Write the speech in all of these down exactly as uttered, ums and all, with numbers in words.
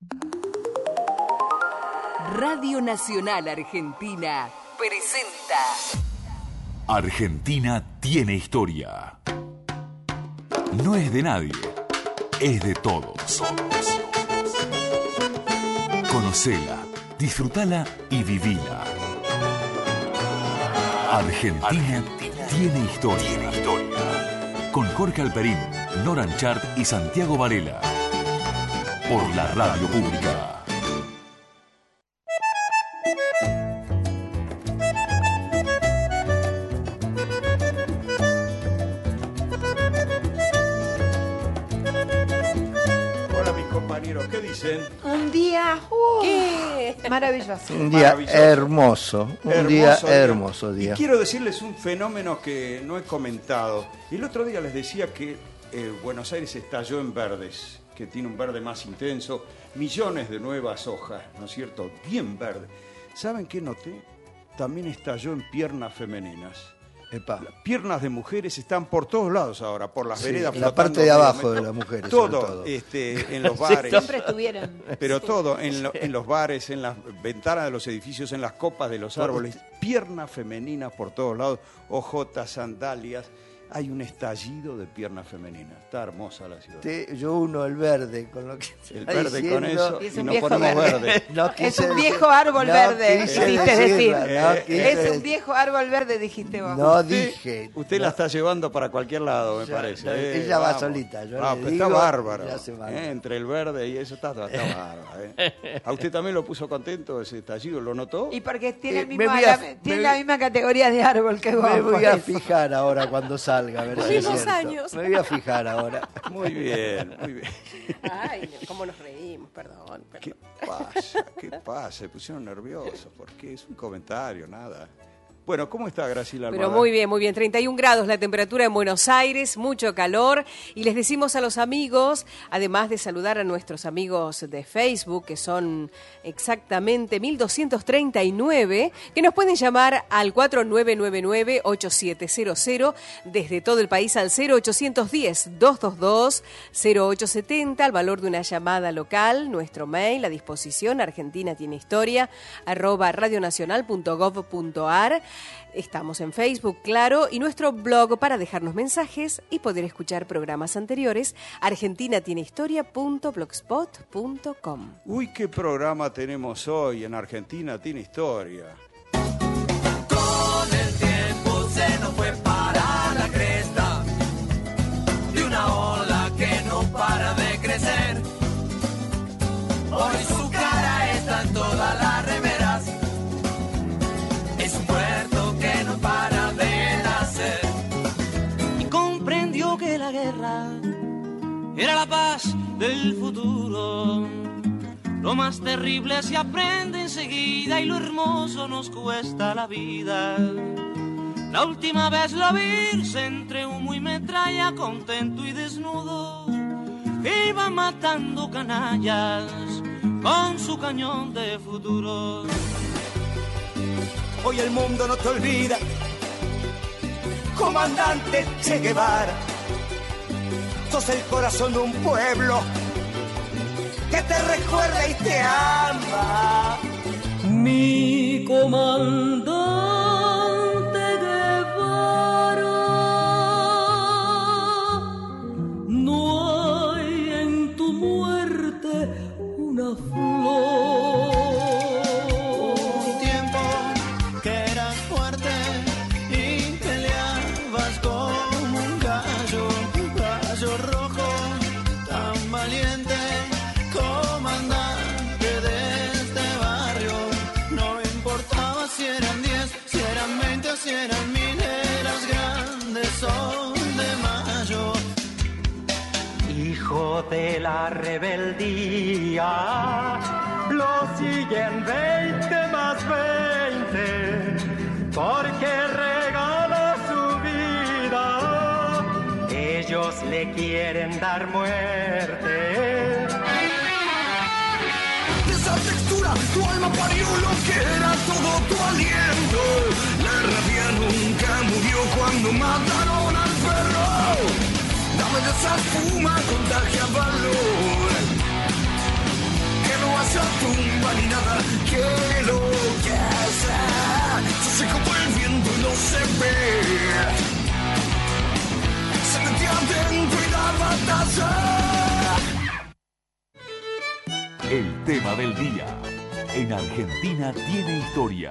Radio Nacional Argentina presenta Argentina tiene historia. No es de nadie, es de todos. Conocela, disfrutala y vivila. Argentina, Argentina tiene historia. Tiene historia. Con Jorge Alperín, Noran Chart y Santiago Varela. Por la Radio Pública. ¿Qué dicen? Un día uh, ¿Qué? maravilloso. Un día Maravilloso. hermoso, un Hermoso día día. hermoso día. Y quiero decirles un fenómeno que no he comentado. El otro día les decía que eh, Buenos Aires estalló en verdes, que tiene un verde más intenso, millones de nuevas hojas, ¿no es cierto? Bien verde. ¿Saben qué noté? También estalló en piernas femeninas. Epa. Las piernas de mujeres están por todos lados ahora, por las Sí, veredas. en la flotando parte de abajo medio de metro. las mujeres, sobre Todo, todo. este, en los bares. Siempre estuvieron. Pero todo, en, lo- en los bares, en las ventanas de los edificios, en las copas de los árboles, piernas femeninas por todos lados, ojotas, sandalias. Hay un estallido de piernas femeninas. Está hermosa la ciudad. Te- yo uno el verde con lo que El está verde diciendo. con eso Y es y un nos viejo ponemos verde. verde. No Es quise un decir- viejo árbol no verde, quise quisiste decirla, decir. no Eh, quise Es un decir. viejo árbol verde, dijiste vos. No Usted- dije. Usted no. la está llevando para cualquier lado, me Ya, parece. no, eh, ella va vamos. solita, yo Ah, le pero digo, está bárbaro. ya se va. eh, entre el verde y eso está, está bárbaro. eh. ¿A usted también lo puso contento ese estallido? ¿Lo notó? Y porque tiene, Eh, el me mismo, voy a- la, me tiene voy- la misma categoría de árbol que vos. Me voy por a eso. fijar ahora cuando salga, a ver Los si es mismos cierto. años. Me voy a fijar ahora. Muy bien, muy bien. Ay, cómo nos reímos, perdón. perdón. ¿Qué pasa? ¿Qué pasa? Se pusieron nerviosos. ¿Por qué? Es un comentario, nada. Bueno, ¿cómo está Graciela Almada? Pero muy bien, muy bien. treinta y un grados la temperatura en Buenos Aires, mucho calor. Y les decimos a los amigos, además de saludar a nuestros amigos de Facebook, que son exactamente mil doscientos treinta y nueve, que nos pueden llamar al cuatro nueve nueve nueve ocho siete cero cero, desde todo el país al cero ochocientos diez, doscientos veintidós, cero ocho setenta, al valor de una llamada local, nuestro mail a disposición, Argentina tiene historia, arroba radionacional punto gov punto ar. Estamos en Facebook, claro, y nuestro blog para dejarnos mensajes y poder escuchar programas anteriores, argentina tiene historia punto blogspot punto com. Uy, qué programa tenemos hoy en Argentina Tiene Historia. Con el tiempo se nos fue para la cresta de una ola que no para de crecer. Hoy su cara está en todas las remeras. Es un puerto que no para de nacer. Y comprendió que la guerra era la paz del futuro. Lo más terrible se aprende enseguida y lo hermoso nos cuesta la vida. La última vez lo vi irse entre humo y metralla, contento y desnudo. Iba matando canallas con su cañón de futuro. Hoy el mundo no te olvida, comandante Che Guevara. Sos el corazón de un pueblo que te recuerda y te ama. Mi comandante Guevara, no hay en tu muerte una flor. Un tiempo que eras fuerte y peleabas como un gallo, un gallo rojo tan valiente, comandante de este barrio. No importaba si eran diez, si eran veinte o si eran mil, eras grande, sol de mayo. Hijo de la rebeldía, lo siguen veinte más veinte, porque regala su vida. Ellos le quieren dar muerte. Esa textura, tu alma parió lo que era todo tu aliento. La rabia nunca murió cuando mataron al perro. Dame de esa espuma, contagia valor, que nada que lo que hace. Se seca por el viento y no se ve. Se metió adentro y da batalla. El tema del día. En Argentina tiene historia.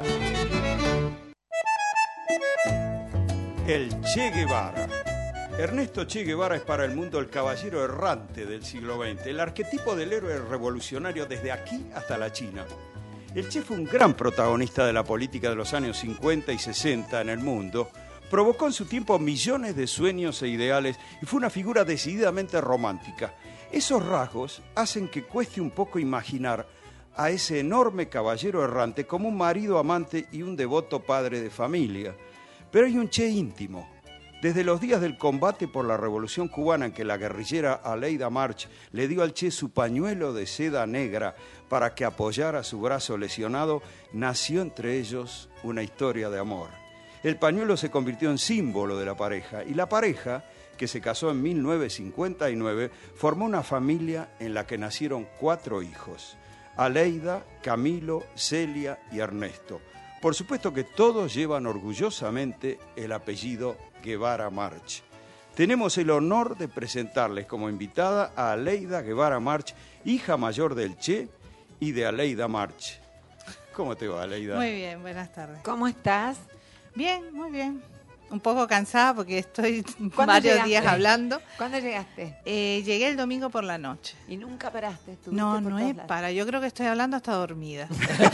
El Che Guevara. Ernesto Che Guevara es para el mundo el caballero errante del siglo veinte, el arquetipo del héroe revolucionario desde aquí hasta la China. El Che fue un gran protagonista de la política de los años cincuenta y sesenta en el mundo, provocó en su tiempo millones de sueños e ideales y fue una figura decididamente romántica. Esos rasgos hacen que cueste un poco imaginar a ese enorme caballero errante como un marido amante y un devoto padre de familia. Pero hay un Che íntimo. Desde los días del combate por la Revolución Cubana, en que la guerrillera Aleida March le dio al Che su pañuelo de seda negra para que apoyara su brazo lesionado, nació entre ellos una historia de amor. El pañuelo se convirtió en símbolo de la pareja, y la pareja, que se casó en mil novecientos cincuenta y nueve, formó una familia en la que nacieron cuatro hijos: Aleida, Camilo, Celia y Ernesto. Por supuesto que todos llevan orgullosamente el apellido Guevara March. Tenemos el honor de presentarles como invitada a Aleida Guevara March, hija mayor del Che y de Aleida March. ¿Cómo te va, Aleida? Muy bien, buenas tardes. ¿Cómo estás? Bien, muy bien. Un poco cansada porque estoy ¿Cuándo varios llegaste? días hablando. ¿Cuándo llegaste? Eh, llegué el domingo por la noche. ¿Y nunca paraste? ¿Estuviste No, por no todos es lados? para. Yo creo que estoy hablando hasta dormida.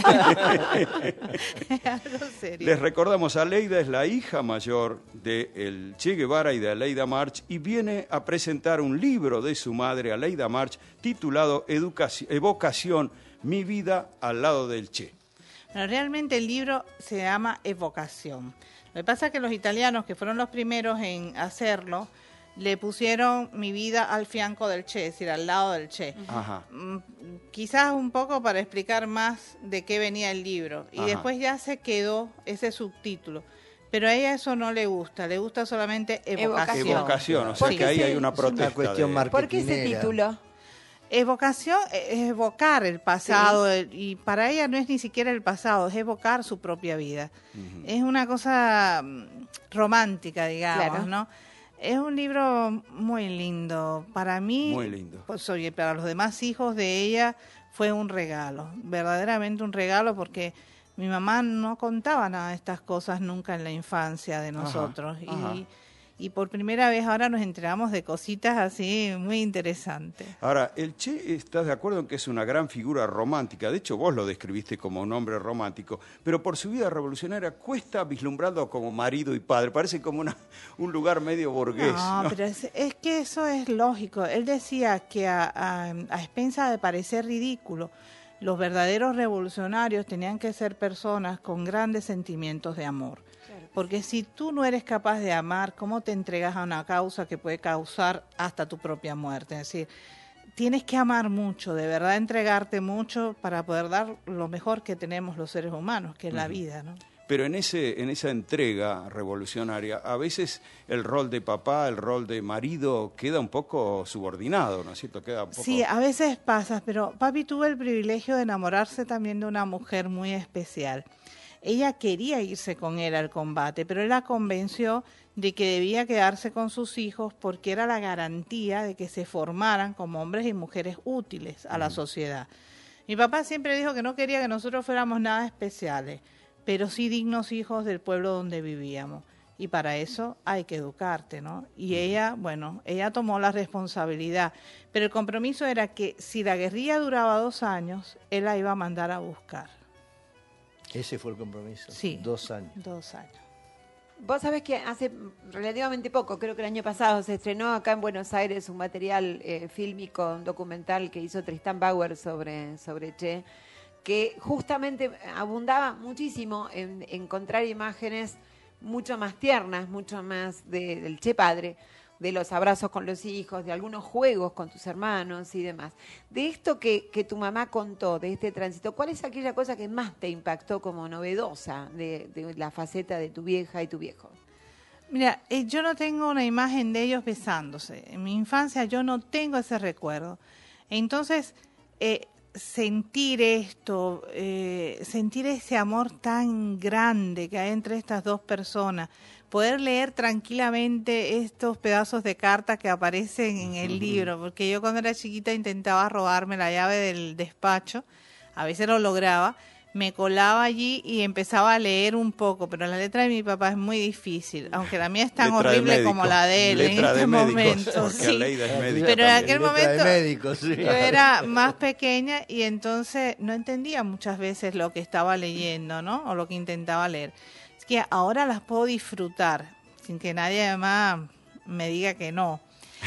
Algo serio. Les recordamos, Aleida es la hija mayor de el Che Guevara y de Aleida March, y viene a presentar un libro de su madre, Aleida March, titulado Educación, Evocación, mi vida al lado del Che. Bueno, realmente el libro se llama Evocación. Lo que pasa es que los italianos, que fueron los primeros en hacerlo, le pusieron mi vida al fianco del Che, es decir, al lado del Che. Ajá. Mm, Quizás un poco para explicar más de qué venía el libro. Y Ajá. después ya se quedó ese subtítulo. Pero a ella eso no le gusta, le gusta solamente evocación. Evocación, o sea ¿Por que qué ahí se- hay una Es protesta. una cuestión de- ¿Por qué ese marketinera. título? Evocación es evocar el pasado, el- y para ella no es ni siquiera el pasado, es evocar su propia vida. Ujú. Es una cosa mm, romántica, digamos, Claro. ¿no? Es un libro muy lindo. Para mí, Muy lindo. pues oye, para los demás hijos de ella fue un regalo, verdaderamente un regalo, porque mi mamá no contaba nada de estas cosas nunca en la infancia de Ajá, nosotros. ajá. Y, y por primera vez ahora nos enteramos de cositas así muy interesantes. Ahora, el Che, ¿estás de acuerdo en que es una gran figura romántica? De hecho, vos lo describiste como un hombre romántico, pero por su vida revolucionaria cuesta vislumbrarlo como marido y padre. Parece como una, un lugar medio burgués. No, ¿no? pero es, es que eso es lógico. Él decía que a, a, a expensa de parecer ridículo, los verdaderos revolucionarios tenían que ser personas con grandes sentimientos de amor. Porque si tú no eres capaz de amar, ¿cómo te entregas a una causa que puede causar hasta tu propia muerte? Es decir, tienes que amar mucho, de verdad entregarte mucho para poder dar lo mejor que tenemos los seres humanos, que es la vida, ¿no? Pero en, ese, en esa entrega revolucionaria, a veces el rol de papá, el rol de marido queda un poco subordinado, ¿no es cierto? Queda un poco... Sí, a veces pasa, pero papi tuvo el privilegio de enamorarse también de una mujer muy especial. Ella quería irse con él al combate, pero él la convenció de que debía quedarse con sus hijos porque era la garantía de que se formaran como hombres y mujeres útiles a la sociedad. Mi papá siempre dijo que no quería que nosotros fuéramos nada especiales, pero sí dignos hijos del pueblo donde vivíamos. Y para eso hay que educarte, ¿no? Y ella, bueno, ella tomó la responsabilidad, pero el compromiso era que si la guerrilla duraba dos años, él la iba a mandar a buscar. Ese fue el compromiso. Sí. Dos años. Dos años. Vos sabés que hace relativamente poco, creo que el año pasado, se estrenó acá en Buenos Aires un material eh, fílmico, un documental que hizo Tristán Bauer sobre, sobre Che, que justamente abundaba muchísimo en encontrar imágenes mucho más tiernas, mucho más de, del Che padre, de los abrazos con los hijos, de algunos juegos con tus hermanos y demás. De esto que, que tu mamá contó, de este tránsito, ¿cuál es aquella cosa que más te impactó como novedosa de, de la faceta de tu vieja y tu viejo? Mira, eh, yo no tengo una imagen de ellos besándose. En mi infancia yo no tengo ese recuerdo. Entonces, eh, sentir esto, eh, sentir ese amor tan grande que hay entre estas dos personas, poder leer tranquilamente estos pedazos de carta que aparecen en el libro, porque yo cuando era chiquita intentaba robarme la llave del despacho, a veces lo lograba, me colaba allí y empezaba a leer un poco, pero la letra de mi papá es muy difícil, aunque la mía es tan letra horrible como la de él en este momento. Sí. Es pero en aquel letra momento de médico, sí. yo era más pequeña y entonces no entendía muchas veces lo que estaba leyendo, ¿no? O lo que intentaba leer. Es que ahora las puedo disfrutar sin que nadie además me diga que no.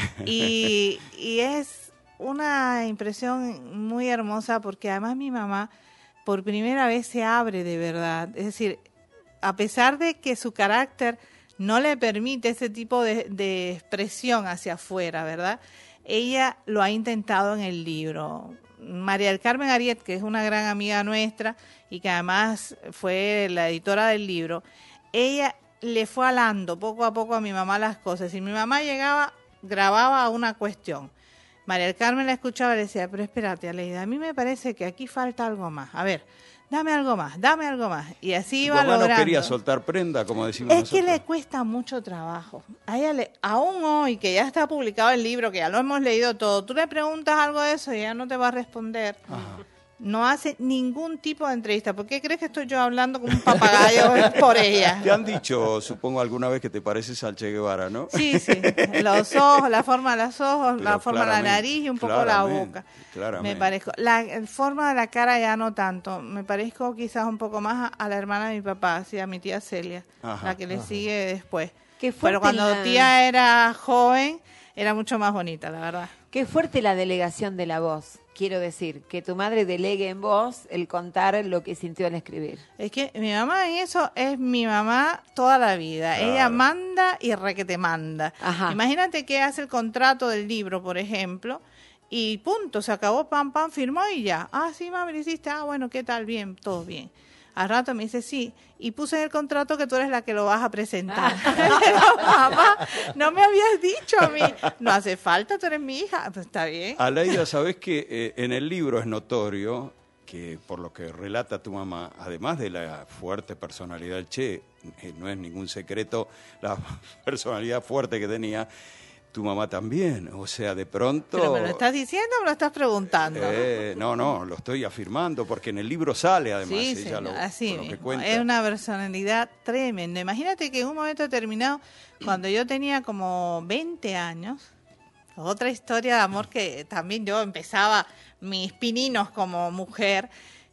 Y, y es una impresión muy hermosa porque además mi mamá por primera vez se abre de verdad. Es decir, a pesar de que su carácter no le permite ese tipo de, de expresión hacia afuera, ¿verdad? Ella lo ha intentado en el libro. María del Carmen Ariet, que es una gran amiga nuestra y que además fue la editora del libro, ella le fue alando poco a poco a mi mamá las cosas. Y mi mamá llegaba, grababa una cuestión. María del Carmen la escuchaba y le decía, pero espérate, Aleida, a mí me parece que aquí falta algo más. A ver, dame algo más, dame algo más. Y así iba logrando. No quería soltar prenda, como decimos Es nosotros. que le cuesta mucho trabajo. A ella le, aún hoy, que ya está publicado el libro, que ya lo hemos leído todo, tú le preguntas algo de eso y ella no te va a responder. Ajá. No hace ningún tipo de entrevista. ¿Por qué crees que estoy yo hablando como un papagayo por ella? Te han dicho, supongo, alguna vez que te pareces al Che Guevara, ¿no? Sí, sí. Los ojos, la forma de los ojos, Pero la forma de la nariz y un poco la boca. Claramente. Me parezco. La forma de la cara ya no tanto. Me parezco quizás un poco más a, a la hermana de mi papá, sí, a mi tía Celia, ajá, la que le ajá. sigue después. Qué Pero cuando la... tía era joven, era mucho más bonita, la verdad. Qué fuerte la delegación de la voz. Quiero decir, que tu madre delegue en vos el contar lo que sintió al escribir. Es que mi mamá en eso es mi mamá toda la vida. Claro. Ella manda y requete manda. Ajá. Imagínate que hace el contrato del libro, por ejemplo, y punto, se acabó, pam, pam, firmó y ya. Ah, sí, mami, lo hiciste. Ah, bueno, ¿qué tal? Bien, todo bien. Al rato me dice, sí, y puse en el contrato que tú eres la que lo vas a presentar. Pero, mamá, no me habías dicho a mí. No hace falta, tú eres mi hija. Pues está bien. Aleida, ¿sabés que eh, en el libro es notorio que, por lo que relata tu mamá, además de la fuerte personalidad del Che, eh, no es ningún secreto la personalidad fuerte que tenía, tu mamá también, o sea, de pronto... ¿Pero me lo estás diciendo o me lo estás preguntando? Eh, no, no, lo estoy afirmando, porque en el libro sale, además, sí, ella sí, lo, así lo mismo. que cuenta. Es una personalidad tremenda. Imagínate que en un momento determinado, cuando yo tenía como veinte años, otra historia de amor que también yo empezaba mis pininos como mujer,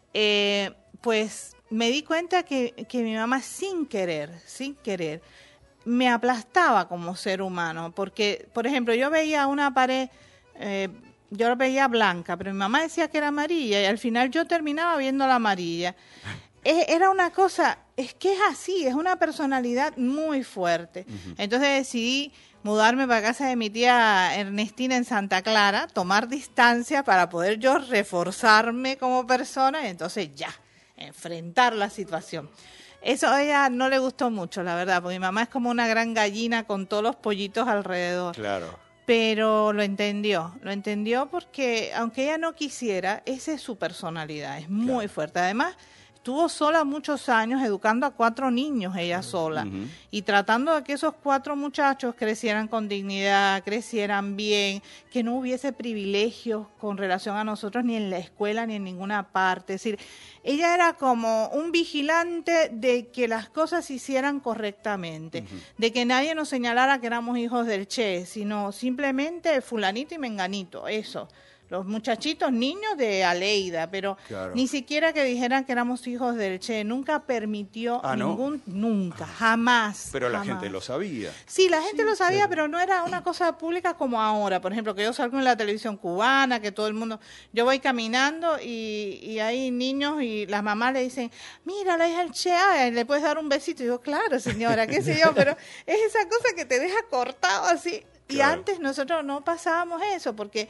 eh, pues me di cuenta que, que mi mamá sin querer, sin querer, me aplastaba como ser humano, porque, por ejemplo, yo veía una pared, eh, yo la veía blanca, pero mi mamá decía que era amarilla y al final yo terminaba viendo la amarilla. Eh, era una cosa, es que es así, es una personalidad muy fuerte. Uh-huh. Entonces decidí mudarme para casa de mi tía Ernestina en Santa Clara, tomar distancia para poder yo reforzarme como persona y entonces ya, enfrentar la situación. Eso a ella no le gustó mucho, la verdad, porque mi mamá es como una gran gallina con todos los pollitos alrededor. Claro. Pero lo entendió, lo entendió porque aunque ella no quisiera, esa es su personalidad, es muy claro. fuerte. Además, estuvo sola muchos años educando a cuatro niños ella sola uh-huh. y tratando de que esos cuatro muchachos crecieran con dignidad, crecieran bien, que no hubiese privilegios con relación a nosotros ni en la escuela ni en ninguna parte. Es decir, ella era como un vigilante de que las cosas se hicieran correctamente, uh-huh. de que nadie nos señalara que éramos hijos del Che, sino simplemente fulanito y menganito, eso. Los muchachitos, niños de Aleida, pero claro. ni siquiera que dijeran que éramos hijos del Che. Nunca permitió ah, ningún, ¿no? nunca, jamás. Pero la jamás. gente lo sabía. Sí, la gente sí, lo sabía, pero... pero no era una cosa pública como ahora. Por ejemplo, que yo salgo en la televisión cubana, que todo el mundo... Yo voy caminando y, y hay niños y las mamás le dicen, mira, la hija del Che, ay, le puedes dar un besito. Y yo, claro, señora, qué sé yo, pero es esa cosa que te deja cortado así. Claro. Y antes nosotros no pasábamos eso, porque...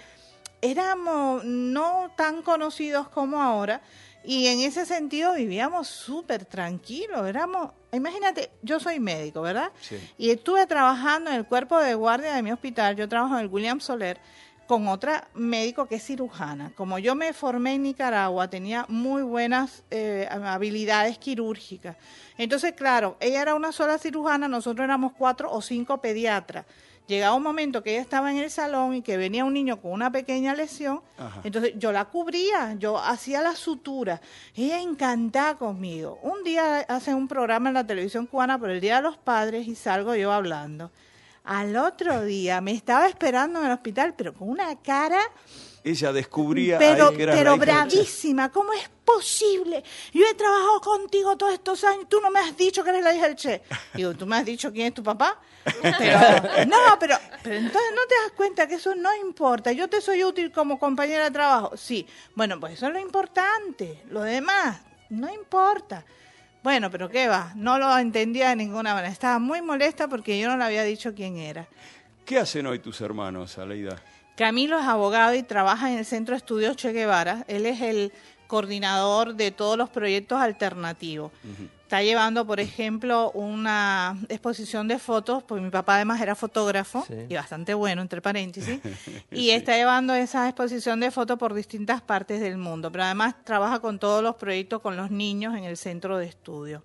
éramos no tan conocidos como ahora y en ese sentido vivíamos súper tranquilos, éramos, imagínate, yo soy médico, ¿verdad? Sí. Y estuve trabajando en el cuerpo de guardia de mi hospital, yo trabajo en el William Soler, con otra médico que es cirujana. Como yo me formé en Nicaragua, tenía muy buenas eh, habilidades quirúrgicas. Entonces, claro, ella era una sola cirujana, nosotros éramos cuatro o cinco pediatras. Llegaba un momento que ella estaba en el salón y que venía un niño con una pequeña lesión, Ajá. entonces yo la cubría, yo hacía la sutura. Ella encantada conmigo. Un día hacen un programa en la televisión cubana por el Día de los Padres y salgo yo hablando. Al otro día me estaba esperando en el hospital, pero con una cara... Ella descubría pero, ahí que era pero la hija bravísima. ¿Cómo es posible? Yo he trabajado contigo todos estos años, tú no me has dicho que eres la hija del Che. Digo, ¿tú me has dicho quién es tu papá? Pero, no, pero, pero entonces no te das cuenta que eso no importa. Yo te soy útil como compañera de trabajo. Sí, bueno, pues eso es lo importante. Lo demás no importa. Bueno, pero ¿qué va? No lo entendía de ninguna manera. Estaba muy molesta porque yo no le había dicho quién era. ¿Qué hacen hoy tus hermanos, Aleida? Camilo es abogado y trabaja en el Centro de Estudios Che Guevara. Él es el coordinador de todos los proyectos alternativos. Uh-huh. Está llevando, por ejemplo, una exposición de fotos, porque mi papá además era fotógrafo, sí. y bastante bueno, entre paréntesis, y sí. está llevando esa exposición de fotos por distintas partes del mundo, pero además trabaja con todos los proyectos con los niños en el Centro de Estudios.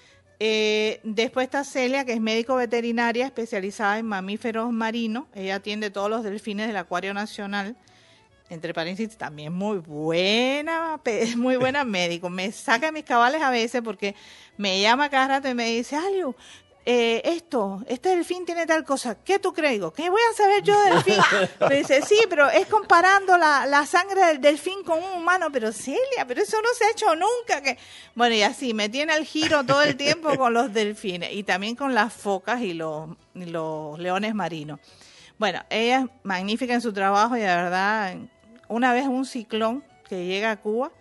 Eh, después está Celia, que es médico veterinaria especializada en mamíferos marinos. Ella atiende todos los delfines del Acuario Nacional. Entre paréntesis, también muy buena, muy buena médico. Me saca mis cabales a veces porque me llama cada rato y me dice, Aliu, eh, esto, este delfín tiene tal cosa, ¿qué tú crees? Digo, ¿qué voy a saber yo de delfín? Me dice, sí, pero es comparando la, la sangre del delfín con un humano. Pero Celia, pero eso no se ha hecho nunca. Que Bueno, y así, me tiene al giro todo el tiempo con los delfines y también con las focas y los, y los leones marinos. Bueno, ella es magnífica en su trabajo y de verdad, una vez un ciclón que llega a Cuba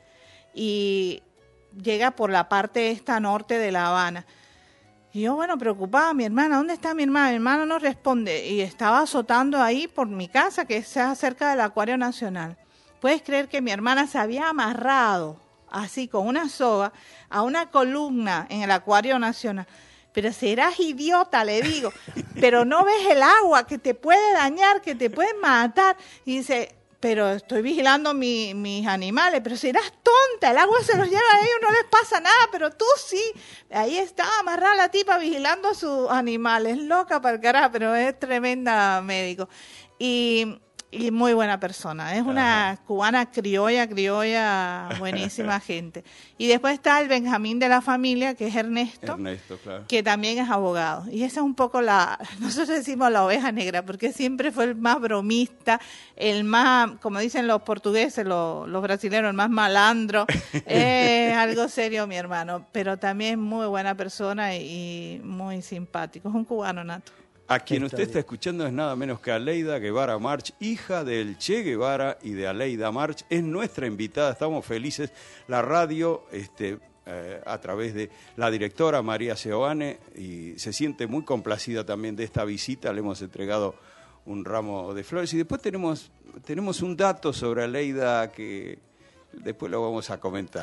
y llega por la parte esta norte de La Habana. Y yo, bueno, preocupada, mi hermana, ¿dónde está mi hermana? Mi hermana no responde y estaba azotando ahí por mi casa, que está cerca del Acuario Nacional. ¿Puedes creer que mi hermana se había amarrado así con una soga a una columna en el Acuario Nacional? Pero serás idiota, le digo, pero no ves el agua que te puede dañar, que te puede matar. Y dice, pero estoy vigilando mi, mis animales, pero serás tonta, el agua se los lleva a ellos, no les pasa nada, pero tú sí. Ahí estaba amarrada la tipa vigilando a sus animales, loca para el carajo, pero es tremenda médico. Y... y muy buena persona, es una Ajá. cubana criolla, criolla, buenísima gente. Y después está el Benjamín de la familia, que es Ernesto, Ernesto claro. que también es abogado. Y esa es un poco la, nosotros decimos la oveja negra, porque siempre fue el más bromista, el más, como dicen los portugueses, los, los brasileños, el más malandro. Es algo serio mi hermano, pero también muy buena persona y muy simpático, es un cubano nato. A quien usted está escuchando es nada menos que Aleida Guevara March, hija del Che Guevara y de Aleida March. Es nuestra invitada, estamos felices. La radio, este, eh, a través de la directora María Seoane, y se siente muy complacida también de esta visita. Le hemos entregado un ramo de flores. Y después tenemos, tenemos un dato sobre Aleida que después lo vamos a comentar.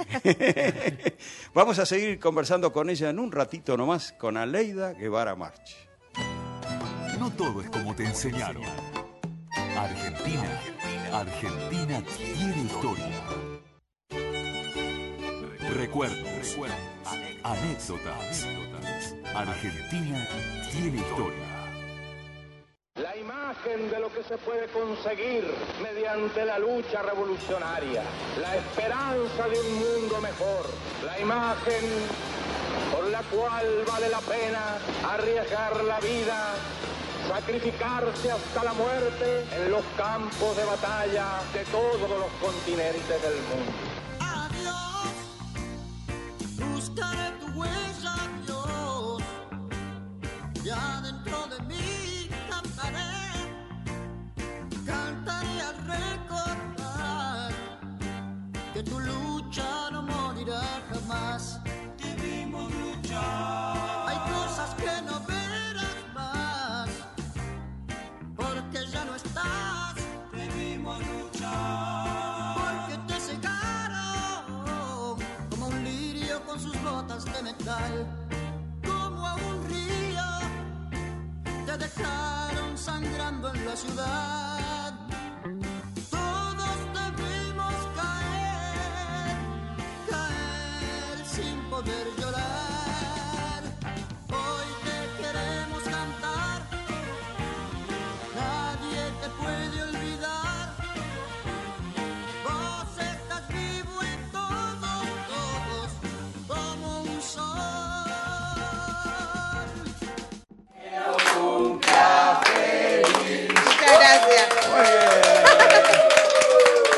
Vamos a seguir conversando con ella en un ratito nomás, con Aleida Guevara March. No todo es como te enseñaron. Argentina, Argentina tiene historia. Recuerdos, anécdotas. Argentina tiene historia. La imagen de lo que se puede conseguir mediante la lucha revolucionaria, la esperanza de un mundo mejor, la imagen por la cual vale la pena arriesgar la vida, sacrificarse hasta la muerte en los campos de batalla de todos los continentes del mundo. Adiós, buscaré tu huella, Dios, ya dentro de mí cantaré, cantaré al recordar que tu lucha no morirá jamás. Debimos luchar. Hay cosas que no verás más, porque ya no estás. Debimos luchar. Porque te cegaron como un lirio con sus botas de metal, como a un río te dejaron sangrando en la ciudad.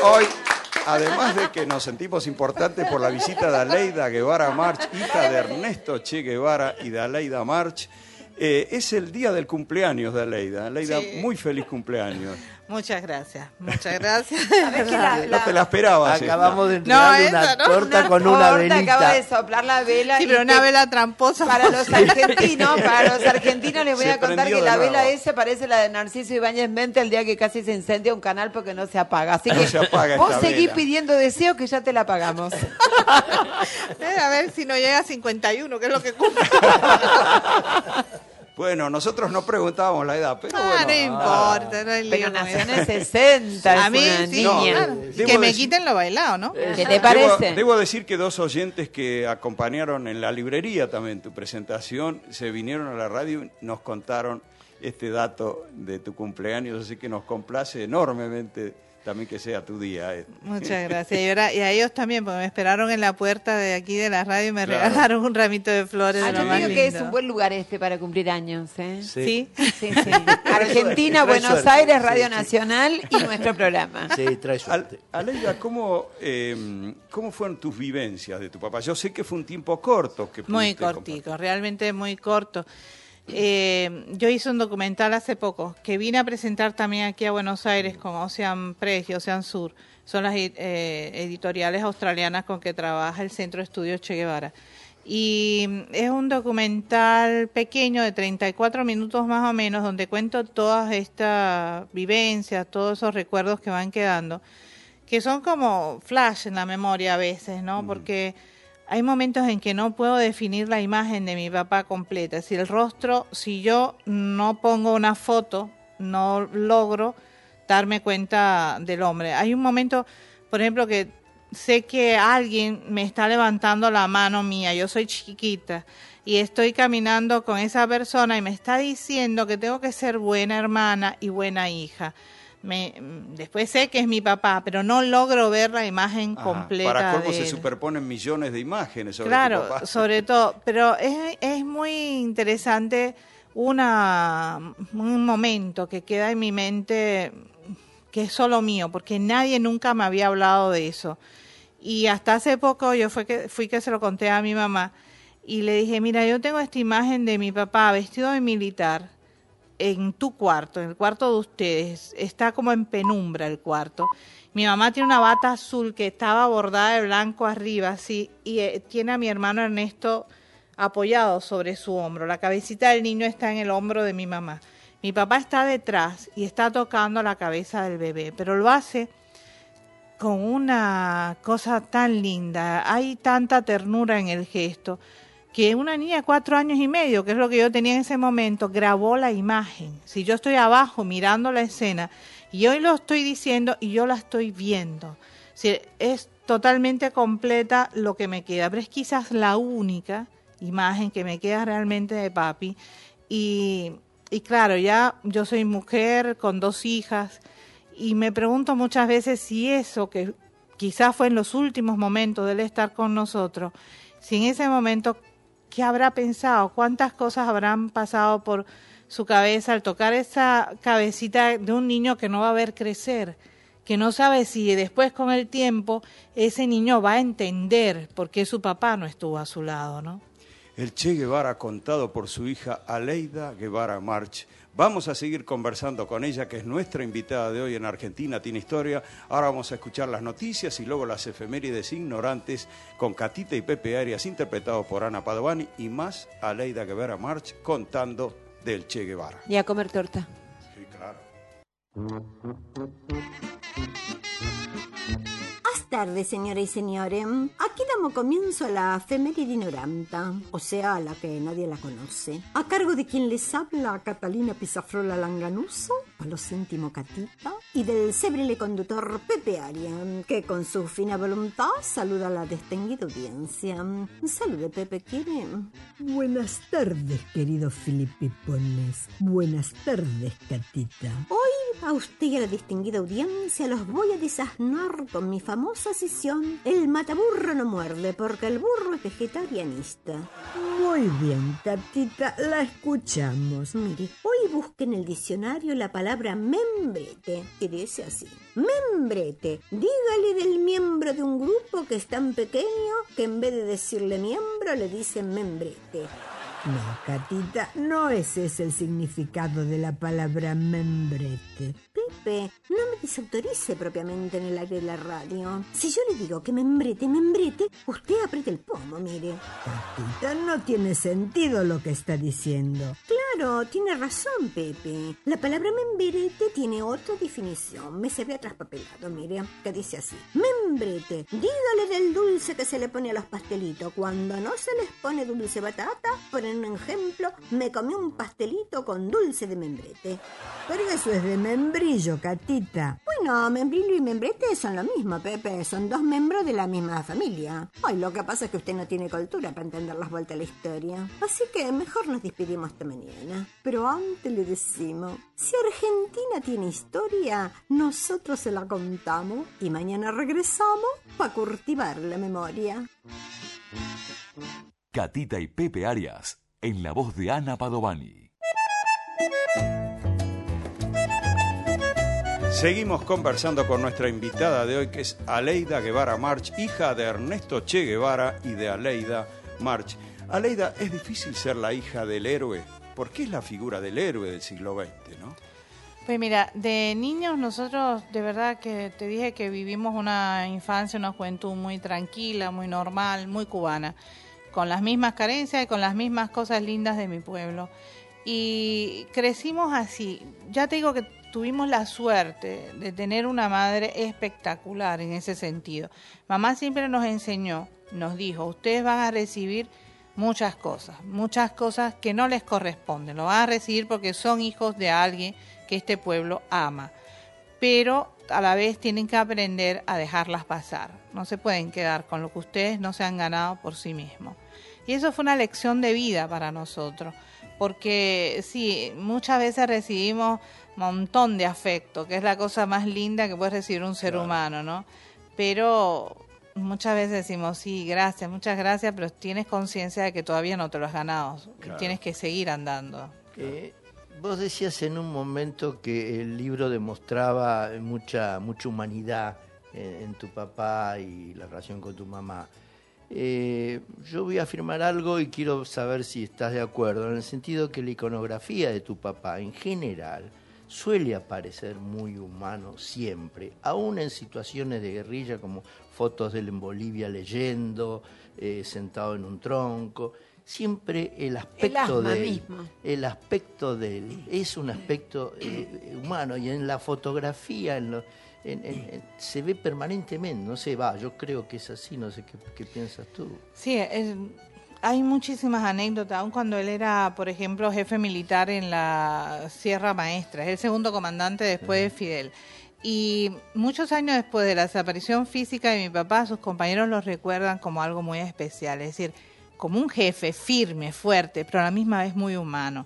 hoy, además de que nos sentimos importantes por la visita de Aleida Guevara March, hija de Ernesto Che Guevara y de Aleida March, eh, es el día del cumpleaños de Aleida. Aleida, sí. Muy feliz cumpleaños. Muchas gracias, muchas gracias. La, la... No te la esperabas. Acabamos esta. de entregarle no, una ¿no? torta una con torta, una velita. acaba de soplar la vela. Sí, y pero una te... vela tramposa. Para los argentinos, para los argentinos les voy Se a contar prendió que de la nuevo. vela esa parece la de Narciso Ibáñez Mente el día que casi se incendia un canal porque no se apaga. Así No que se apaga vos esta seguís vela. pidiendo deseos que ya te la pagamos. Eh, a ver si no llega a cincuenta y uno, que es lo que cumple. Bueno, nosotros no preguntábamos la edad, pero Ah, bueno. no importa, no hay lío Pero con nació en eso. el sesenta, A es mí una sí, niña. claro. Debo Que me decir- quiten lo bailado, ¿no? ¿Qué te Debo, parece? debo decir que dos oyentes que acompañaron en la librería también tu presentación se vinieron a la radio y nos contaron este dato de tu cumpleaños, así que nos complace enormemente también que sea tu día. este. Muchas gracias. Y, ahora, y a ellos también, porque me esperaron en la puerta de aquí de la radio y me Claro. regalaron un ramito de flores Ah, de yo lo más digo que es lindo. un buen lugar este para cumplir años, ¿eh? Sí. Sí, sí. Argentina, Trae Buenos suerte. Aires, Radio Sí, sí. Nacional y nuestro programa. Sí, trae suerte. Al- Aleida, ¿cómo, eh, ¿cómo fueron tus vivencias de tu papá? Yo sé que fue un tiempo corto. Que Muy pudiste cortico, realmente muy corto. Eh, yo hice un documental hace poco que vine a presentar también aquí a Buenos Aires con Ocean Press y Ocean Sur. Son las eh, editoriales australianas con que trabaja el Centro de Estudios Che Guevara. Y es un documental pequeño de treinta y cuatro minutos más o menos, donde cuento todas estas vivencias, todos esos recuerdos que van quedando, que son como flash en la memoria a veces, ¿no? Porque hay momentos en que no puedo definir la imagen de mi papá completa. Si el rostro, si yo no pongo una foto, no logro darme cuenta del hombre. Hay un momento, por ejemplo, que sé que alguien me está levantando la mano mía, yo soy chiquita, y estoy caminando con esa persona y me está diciendo que tengo que ser buena hermana y buena hija. Me, después sé que es mi papá, pero no logro ver la imagen Ajá, completa para colmo de se él. superponen millones de imágenes sobre Claro, tu papá. sobre todo, pero es, es muy interesante una, un momento que queda en mi mente que es solo mío, porque nadie nunca me había hablado de eso. Y hasta hace poco yo fue que, fui que se lo conté a mi mamá y le dije, mira, yo tengo esta imagen de mi papá vestido de militar en tu cuarto, en el cuarto de ustedes, está como en penumbra el cuarto. Mi mamá tiene una bata azul que estaba bordada de blanco arriba, así, y eh, tiene a mi hermano Ernesto apoyado sobre su hombro. La cabecita del niño está en el hombro de mi mamá. Mi papá está detrás y está tocando la cabeza del bebé, pero lo hace con una cosa tan linda. Hay tanta ternura en el gesto que una niña de cuatro años y medio, que es lo que yo tenía en ese momento, grabó la imagen. Si yo estoy abajo mirando la escena, y hoy lo estoy diciendo y yo la estoy viendo. Si es totalmente completa lo que me queda, pero es quizás la única imagen que me queda realmente de papi. Y, y claro, ya yo soy mujer con dos hijas, y me pregunto muchas veces si eso, que quizás fue en los últimos momentos de él estar con nosotros, si en ese momento, ¿qué habrá pensado? ¿Cuántas cosas habrán pasado por su cabeza al tocar esa cabecita de un niño que no va a ver crecer? Que no sabe si después con el tiempo ese niño va a entender por qué su papá no estuvo a su lado, ¿no? El Che Guevara contado por su hija Aleida Guevara March. Vamos a seguir conversando con ella, que es nuestra invitada de hoy en Argentina Tiene Historia. Ahora vamos a escuchar las noticias y luego las efemérides ignorantes con Catita y Pepe Arias, interpretados por Ana Padovani, y más Aleida Guevara March contando del Che Guevara. Y a comer torta. Sí, claro. Buenas tardes, señoras y señores. Aquí damos comienzo a la efeméride ignoranta, o sea, a la que nadie la conoce. A cargo de quien les habla, Catalina Pizafrola Langanuso, a lo íntimo Catita, y del célebre conductor Pepe Arias, que con su fina voluntad saluda a la distinguida audiencia. Salude, Pepe, ¿quiere? Buenas tardes, queridos filipipones. Buenas tardes, Catita. Hoy a usted y a la distinguida audiencia los voy a desasnar con mi famosa sesión El mataburro no muerde, porque el burro es vegetarianista. Muy bien, Catita, la escuchamos. Mire, hoy busque en el diccionario la palabra membrete, que dice así. Membrete, dígale del miembro de un grupo que es tan pequeño que en vez de decirle miembro le dicen membrete. No, Catita, no ese es el significado de la palabra membrete. Pepe, no me desautorice propiamente en el aire de la radio. Si yo le digo que membrete, membrete, usted apriete el pomo, mire. Catita, no tiene sentido lo que está diciendo. Claro, tiene razón, Pepe. La palabra membrete tiene otra definición. Me se ve traspapelado, mire, que dice así. Membrete, dígale del dulce que se le pone a los pastelitos. Cuando no se les pone dulce batata, por un ejemplo, me comí un pastelito con dulce de membrete. Pero eso es de membrillo, Catita. Bueno, membrillo y membrete son lo mismo, Pepe. Son dos miembros de la misma familia. Ay, lo que pasa es que usted no tiene cultura para entender las vueltas de la historia. Así que mejor nos despedimos esta mañana. Pero antes le decimos, si Argentina tiene historia, nosotros se la contamos y mañana regresamos para cultivar la memoria. Catita y Pepe Arias, en la voz de Ana Padovani. Seguimos conversando con nuestra invitada de hoy, que es Aleida Guevara March, hija de Ernesto Che Guevara y de Aleida March. Aleida, ¿es difícil ser la hija del héroe? ¿Por qué es la figura del héroe del siglo veinte, no? Pues mira, de niños nosotros de verdad que te dije que vivimos una infancia, una juventud muy tranquila, muy normal, muy cubana, con las mismas carencias y con las mismas cosas lindas de mi pueblo. Y crecimos así. Ya te digo que tuvimos la suerte de tener una madre espectacular en ese sentido. Mamá siempre nos enseñó, nos dijo, ustedes van a recibir muchas cosas, muchas cosas que no les corresponden. Lo van a recibir porque son hijos de alguien que este pueblo ama. Pero a la vez tienen que aprender a dejarlas pasar. No se pueden quedar con lo que ustedes no se han ganado por sí mismos. Y eso fue una lección de vida para nosotros. Porque sí, muchas veces recibimos un montón de afecto, que es la cosa más linda que puede recibir un ser claro. humano, ¿no? Pero muchas veces decimos, sí, gracias, muchas gracias, pero tienes conciencia de que todavía no te lo has ganado. Claro. Tienes que seguir andando. Eh, vos decías en un momento que el libro demostraba mucha, mucha humanidad en, en tu papá y la relación con tu mamá. Eh, yo voy a afirmar algo y quiero saber si estás de acuerdo, en el sentido que la iconografía de tu papá en general suele aparecer muy humano siempre, aún en situaciones de guerrilla como fotos de él en Bolivia leyendo, eh, sentado en un tronco. Siempre el aspecto el de él, mismo. el aspecto de él es un aspecto eh, humano, y en la fotografía, en lo, En, en, en, se ve permanentemente, no sé, va, yo creo que es así, no sé qué, qué piensas tú. Sí, es, hay muchísimas anécdotas, aun cuando él era, por ejemplo, jefe militar en la Sierra Maestra, es el segundo comandante después uh-huh. de Fidel. Y muchos años después de la desaparición física de mi papá, sus compañeros lo recuerdan como algo muy especial, es decir, como un jefe firme, fuerte, pero a la misma vez muy humano.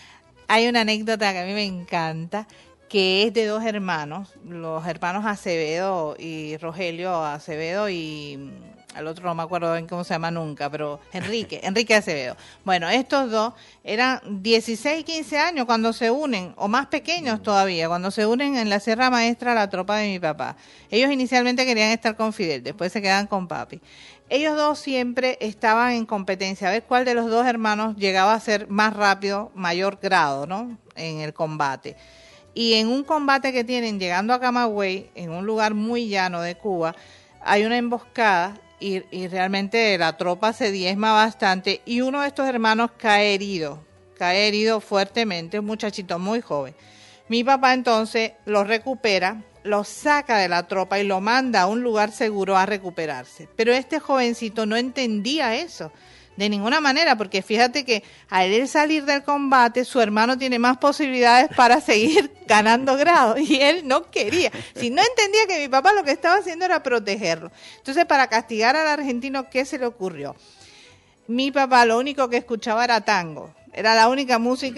Hay una anécdota que a mí me encanta, que es de dos hermanos, los hermanos Acevedo y Rogelio Acevedo, y al otro no me acuerdo bien cómo se llama nunca, pero Enrique, Enrique Acevedo. Bueno, estos dos eran dieciséis, quince años cuando se unen, o más pequeños todavía, cuando se unen en la Sierra Maestra a la tropa de mi papá. Ellos inicialmente querían estar con Fidel, después se quedan con papi. Ellos dos siempre estaban en competencia, a ver cuál de los dos hermanos llegaba a ser más rápido, mayor grado, ¿no?, en el combate. Y en un combate que tienen llegando a Camagüey, en un lugar muy llano de Cuba, hay una emboscada y, y realmente la tropa se diezma bastante y uno de estos hermanos cae herido, cae herido fuertemente, un muchachito muy joven. Mi papá entonces lo recupera, lo saca de la tropa y lo manda a un lugar seguro a recuperarse. Pero este jovencito no entendía eso. De ninguna manera, porque fíjate que al él salir del combate, su hermano tiene más posibilidades para seguir ganando grado y él no quería. Si no entendía que mi papá lo que estaba haciendo era protegerlo. Entonces, para castigar al argentino, ¿qué se le ocurrió? Mi papá lo único que escuchaba era tango. Era la única música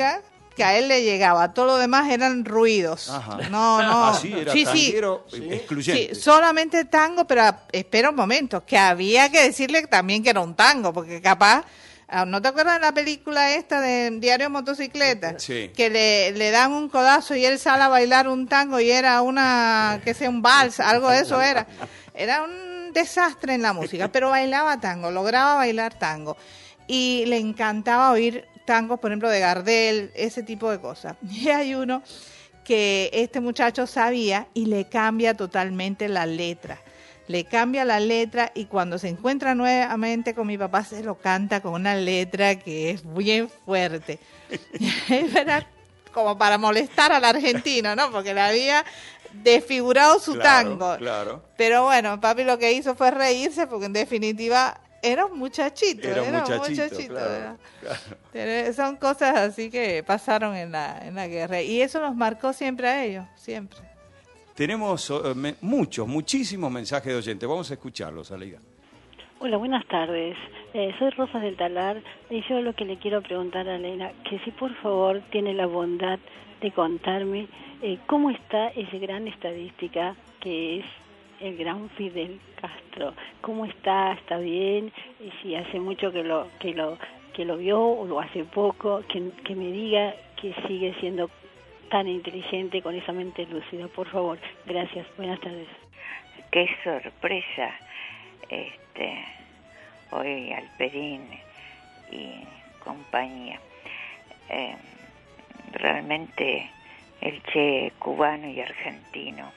que a él le llegaba, todo lo demás eran ruidos. Ajá. No, no. Así era sí, tanguero sí. excluyente. Sí, solamente tango, pero a- espera un momento, que había que decirle también que era un tango, porque capaz, ah, ¿no te acuerdas de la película esta de Diario de Motocicleta? Sí. Que le, le dan un codazo y él sale a bailar un tango y era una, que sea un vals, algo de eso era. Era un desastre en la música, pero bailaba tango, lograba bailar tango. Y le encantaba oír tangos, por ejemplo, de Gardel, ese tipo de cosas. Y hay uno que este muchacho sabía y le cambia totalmente la letra. Le cambia la letra y cuando se encuentra nuevamente con mi papá se lo canta con una letra que es bien fuerte. Era como para molestar al argentino, ¿no? Porque le había desfigurado su Claro, tango. claro. Pero bueno, papi lo que hizo fue reírse porque en definitiva era un muchachito. Era un Era muchachito, muchachito, claro, era. claro. Pero son cosas así que pasaron en la, en la guerra. Y eso nos marcó siempre a ellos, siempre. Tenemos eh, me- muchos, muchísimos mensajes de oyentes. Vamos a escucharlos, Aleida. Hola, buenas tardes. Eh, soy Rosa del Talar y yo lo que le quiero preguntar a Leila, que si por favor tiene la bondad de contarme eh, cómo está ese gran estadística que es el gran Fidel Castro. ¿Cómo está? ¿Está bien? Y si hace mucho que lo que lo que lo vio o lo hace poco, que, que me diga que sigue siendo tan inteligente con esa mente lúcida. Por favor, gracias. Buenas tardes. Qué sorpresa. Este, hoy Alperín y compañía. Eh, realmente el Che cubano y argentino,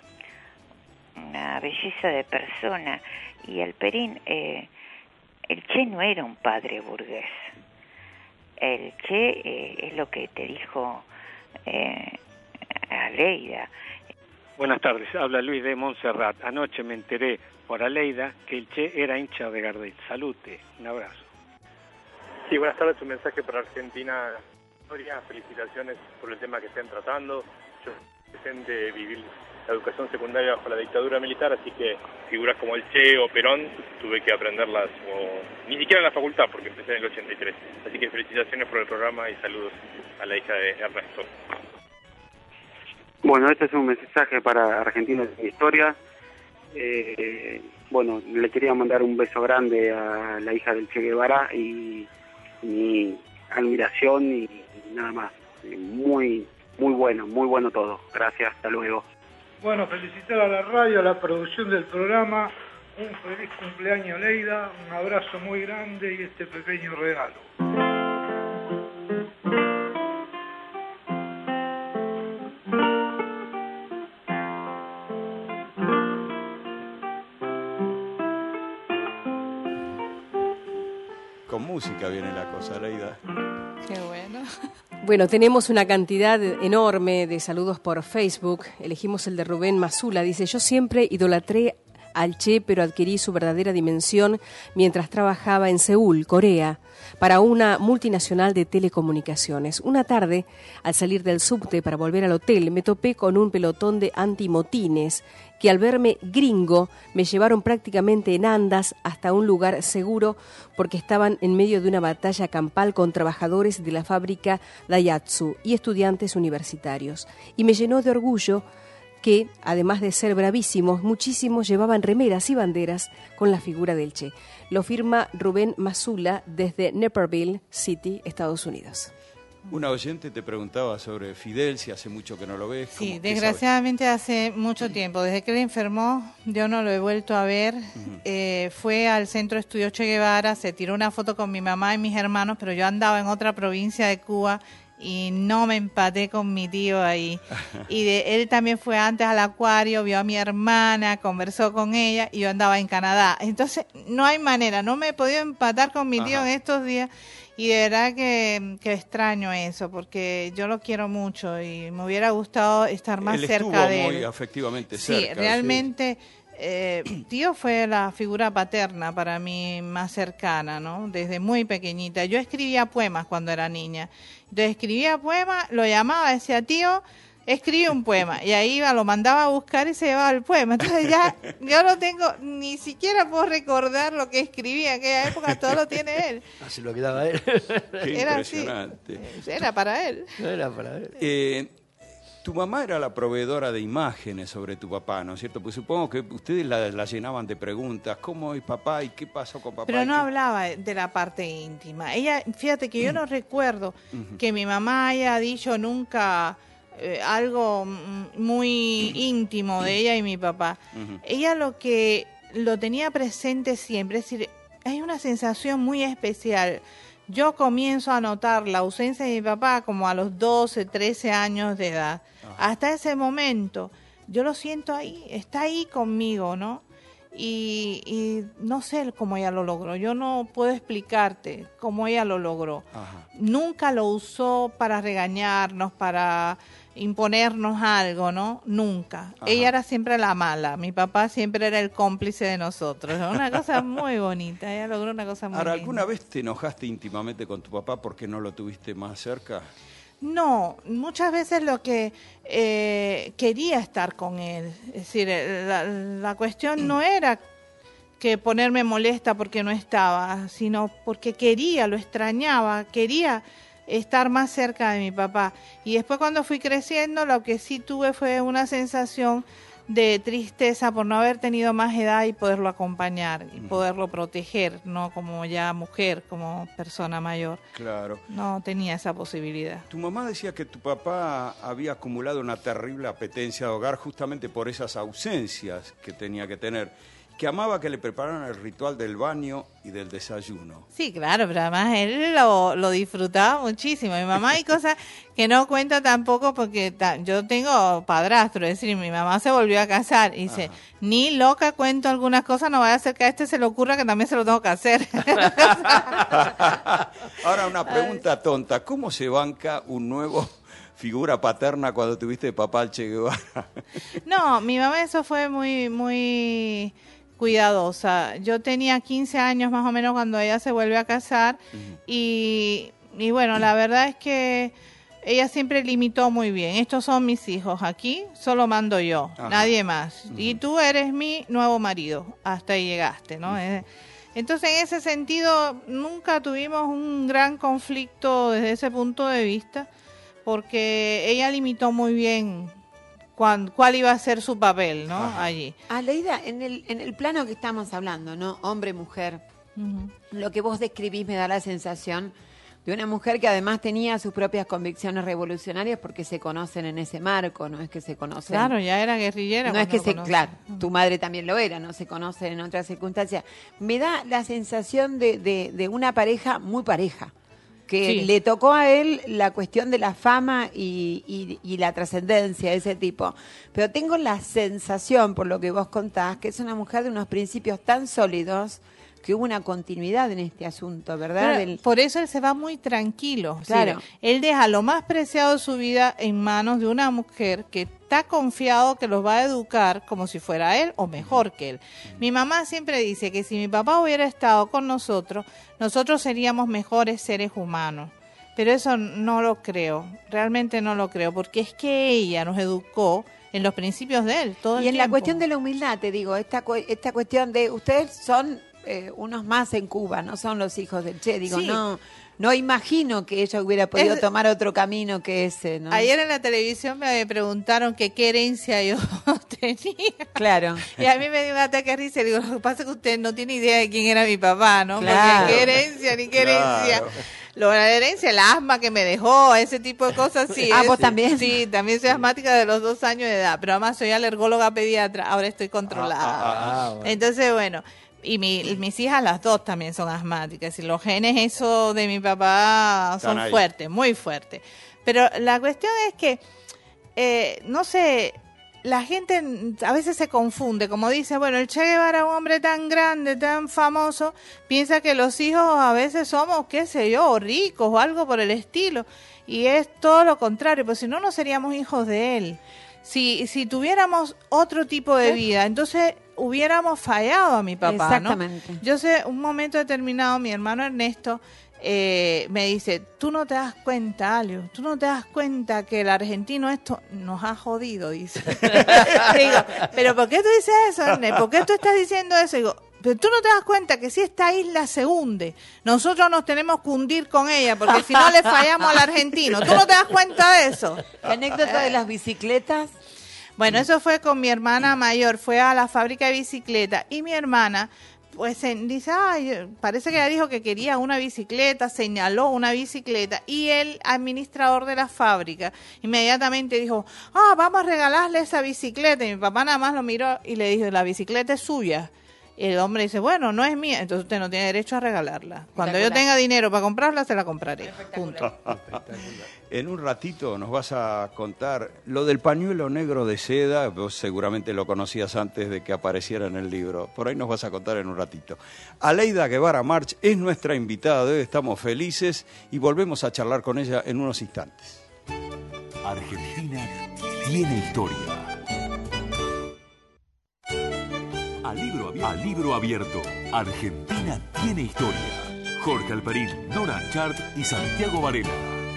una belleza de persona. Y Alperín, eh, el Che no era un padre burgués. El Che eh, es lo que te dijo eh, Aleida. Buenas tardes, habla Luis de Montserrat. Anoche me enteré por Aleida que el Che era hincha de Gardel. Salute, un abrazo. Sí, buenas tardes, un mensaje para Argentina. Historia, felicitaciones por el tema que estén tratando. Yo presente vivir la educación secundaria bajo la dictadura militar, así que figuras como el Che o Perón tuve que aprenderlas, o ni siquiera en la facultad, porque empecé en el ochenta y tres. Así que felicitaciones por el programa y saludos a la hija de Ernesto. Bueno, este es un mensaje para Argentina de Historia. Eh, bueno, le quería mandar un beso grande a la hija del Che Guevara y mi admiración y nada más. Muy, muy bueno, muy bueno todo. Gracias, hasta luego. Bueno, felicitar a la radio, a la producción del programa. Un feliz cumpleaños, Leida. Un abrazo muy grande y este pequeño regalo. Con música viene la cosa, Aleida. Qué bueno. Bueno, tenemos una cantidad enorme de saludos por Facebook. Elegimos el de Rubén Mazula. Dice, yo siempre idolatré al Che, pero adquirí su verdadera dimensión mientras trabajaba en Seúl, Corea, para una multinacional de telecomunicaciones. Una tarde, al salir del subte para volver al hotel, me topé con un pelotón de antimotines que al verme gringo me llevaron prácticamente en andas hasta un lugar seguro porque estaban en medio de una batalla campal con trabajadores de la fábrica Daihatsu y estudiantes universitarios. Y me llenó de orgullo que, además de ser bravísimos, muchísimos llevaban remeras y banderas con la figura del Che. Lo firma Rubén Mazula desde Naperville City, Estados Unidos. Una oyente te preguntaba sobre Fidel, si hace mucho que no lo ves. Sí, ¿cómo- qué desgraciadamente hace mucho tiempo. Desde que él enfermó, yo no lo he vuelto a ver. Eh, fue al Centro de Estudios Che Guevara, se tiró una foto con mi mamá y mis hermanos, pero yo andaba en otra provincia de Cuba y no me empaté con mi tío ahí. Y de, él también fue antes al acuario, vio a mi hermana, conversó con ella y yo andaba en Canadá. Entonces, no hay manera, no me he podido empatar con mi tío Ajá. en estos días. Y de verdad que, que extraño eso, porque yo lo quiero mucho y me hubiera gustado estar más Él cerca estuvo de muy él. afectivamente Sí, cerca. realmente eh, tío fue la figura paterna para mí más cercana, ¿no? Desde muy pequeñita. Yo escribía poemas cuando era niña. Entonces escribía poemas, lo llamaba, decía, tío, escribe un poema. Y ahí iba, lo mandaba a buscar y se llevaba el poema. Entonces ya yo no tengo, ni siquiera puedo recordar lo que escribía en aquella época, todo lo tiene él. Así lo quedaba él. Qué Era impresionante. así. Era para él. Era para él. Eh, tu mamá era la proveedora de imágenes sobre tu papá, ¿no es cierto? Pues supongo que ustedes la, la llenaban de preguntas. ¿Cómo es papá y qué pasó con papá? Pero no ¿Qué- hablaba de la parte íntima. Ella, fíjate que yo no recuerdo que mi mamá haya dicho nunca eh, algo mm, muy íntimo de ella y mi papá. Ujú. Ella lo que lo tenía presente siempre, es decir, hay una sensación muy especial. Yo comienzo a notar la ausencia de mi papá como a los doce, trece años de edad. Hasta ese momento, yo lo siento ahí, está ahí conmigo, ¿no? Y, y no sé cómo ella lo logró, yo no puedo explicarte cómo ella lo logró. Ajá. Nunca lo usó para regañarnos, para imponernos algo, ¿no? Nunca. Ajá. Ella era siempre la mala, mi papá siempre era el cómplice de nosotros. Una cosa muy bonita, ella logró una cosa muy Ahora, linda. ¿alguna vez te enojaste íntimamente con tu papá porque no lo tuviste más cerca? No, muchas veces lo que eh, quería estar con él, es decir, eh, la, la cuestión no era que ponerme molesta porque no estaba, sino porque quería, lo extrañaba, quería estar más cerca de mi papá. Y después cuando fui creciendo, lo que sí tuve fue una sensación de tristeza por no haber tenido más edad y poderlo acompañar y poderlo proteger, no como ya mujer, como persona mayor. Claro. No tenía esa posibilidad. Tu mamá decía que tu papá había acumulado una terrible apetencia de hogar justamente por esas ausencias que tenía que tener, que amaba que le prepararan el ritual del baño y del desayuno. Sí, claro, pero además él lo, lo disfrutaba muchísimo. Mi mamá hay cosas que no cuenta tampoco porque ta- yo tengo padrastro, es decir, mi mamá se volvió a casar y dice, ni loca cuento algunas cosas, no vaya a ser que a este se le ocurra que también se lo tengo que hacer. Ahora una pregunta tonta, ¿cómo se banca un nuevo figura paterna cuando tuviste papá al Che Guevara? No, mi mamá eso fue muy, muy cuidadosa. Yo tenía quince años más o menos cuando ella se vuelve a casar y, y bueno, la verdad es que ella siempre limitó muy bien. Estos son mis hijos, aquí solo mando yo, Ajá. nadie más. Y tú eres mi nuevo marido, hasta ahí llegaste, ¿no? Eh, Entonces, en ese sentido, nunca tuvimos un gran conflicto desde ese punto de vista, porque ella limitó muy bien cuán- cuál iba a ser su papel, ¿no? Allí. Aleida, en el, en el plano que estamos hablando, ¿no? Hombre-mujer, lo que vos describís me da la sensación de una mujer que además tenía sus propias convicciones revolucionarias porque se conocen en ese marco, no es que se conocen. Claro, ya era guerrillera. No es cuando que lo se, conocí. claro, tu madre también lo era, no se conocen en otras circunstancias. Me da la sensación de, de, de una pareja muy pareja, que Sí. le tocó a él la cuestión de la fama y, y, y la trascendencia de ese tipo. Pero tengo la sensación, por lo que vos contás, que es una mujer de unos principios tan sólidos que hubo una continuidad en este asunto, ¿verdad? Claro, Del- por eso él se va muy tranquilo. Es Claro. decir, él deja lo más preciado de su vida en manos de una mujer que está confiado que los va a educar como si fuera él o mejor que él. Mi mamá siempre dice que si mi papá hubiera estado con nosotros, nosotros seríamos mejores seres humanos. Pero eso no lo creo, realmente no lo creo, porque es que ella nos educó en los principios de él todo el Y en la tiempo. cuestión de la humildad, te digo, esta, cu- esta cuestión de ustedes son eh, unos más en Cuba, no son los hijos del Che, digo, Sí. no no imagino que ella hubiera podido Es- tomar otro camino que ese, ¿no? Ayer en la televisión me preguntaron que qué herencia yo tenía. Claro. Y a mí me dio un ataque de risa y digo, lo que pasa es que usted no tiene idea de quién era mi papá, ¿no? Claro. Porque qué herencia, ni qué herencia. Claro. Lo de la herencia, el asma que me dejó, ese tipo de cosas, sí. Ah, es- ¿vos también? Sí, también soy asmática de los dos años de edad, pero además soy alergóloga pediatra, ahora estoy controlada. Ah, bueno. Entonces, bueno, y mi- mis hijas las dos también son asmáticas, y los genes eso de mi papá son Están ahí. fuertes, muy fuertes. Pero la cuestión es que, eh, no sé, la gente a veces se confunde, como dice, bueno, el Che Guevara, un hombre tan grande, tan famoso, piensa que los hijos a veces somos, qué sé yo, ricos o algo por el estilo, y es todo lo contrario, pues si no, no seríamos hijos de él. Si, si tuviéramos otro tipo de vida, entonces hubiéramos fallado a mi papá, ¿no? Exactamente. Yo sé, un momento determinado, mi hermano Ernesto eh, me dice, tú no te das cuenta, Alio, tú no te das cuenta que el argentino esto nos ha jodido, dice. Digo, pero ¿por qué tú dices eso, Ernest? ¿Por qué tú estás diciendo eso? Digo, pero tú no te das cuenta que si esta isla se hunde, nosotros nos tenemos que hundir con ella, porque si no le fallamos al argentino. ¿Tú no te das cuenta de eso? ¿La anécdota de las bicicletas? Bueno, eso fue con mi hermana mayor, fue a la fábrica de bicicleta, y mi hermana pues eh, dice, ay, parece que ella dijo que quería una bicicleta, señaló una bicicleta, y el administrador de la fábrica inmediatamente dijo, ah, vamos a regalarle esa bicicleta, y mi papá nada más lo miró y le dijo, la bicicleta es suya. Y el hombre dice, bueno, no es mía, entonces usted no tiene derecho a regalarla. Cuando yo tenga dinero para comprarla, se la compraré. Punto. En un ratito nos vas a contar lo del pañuelo negro de seda. Vos seguramente lo conocías antes de que apareciera en el libro. Por ahí nos vas a contar en un ratito. Aleida Guevara March es nuestra invitada de hoy. Estamos felices y volvemos a charlar con ella en unos instantes. Argentina tiene historia. A libro, abierto. A libro abierto, Argentina tiene historia. Jorge Alperín, Nora Chart y Santiago Varela.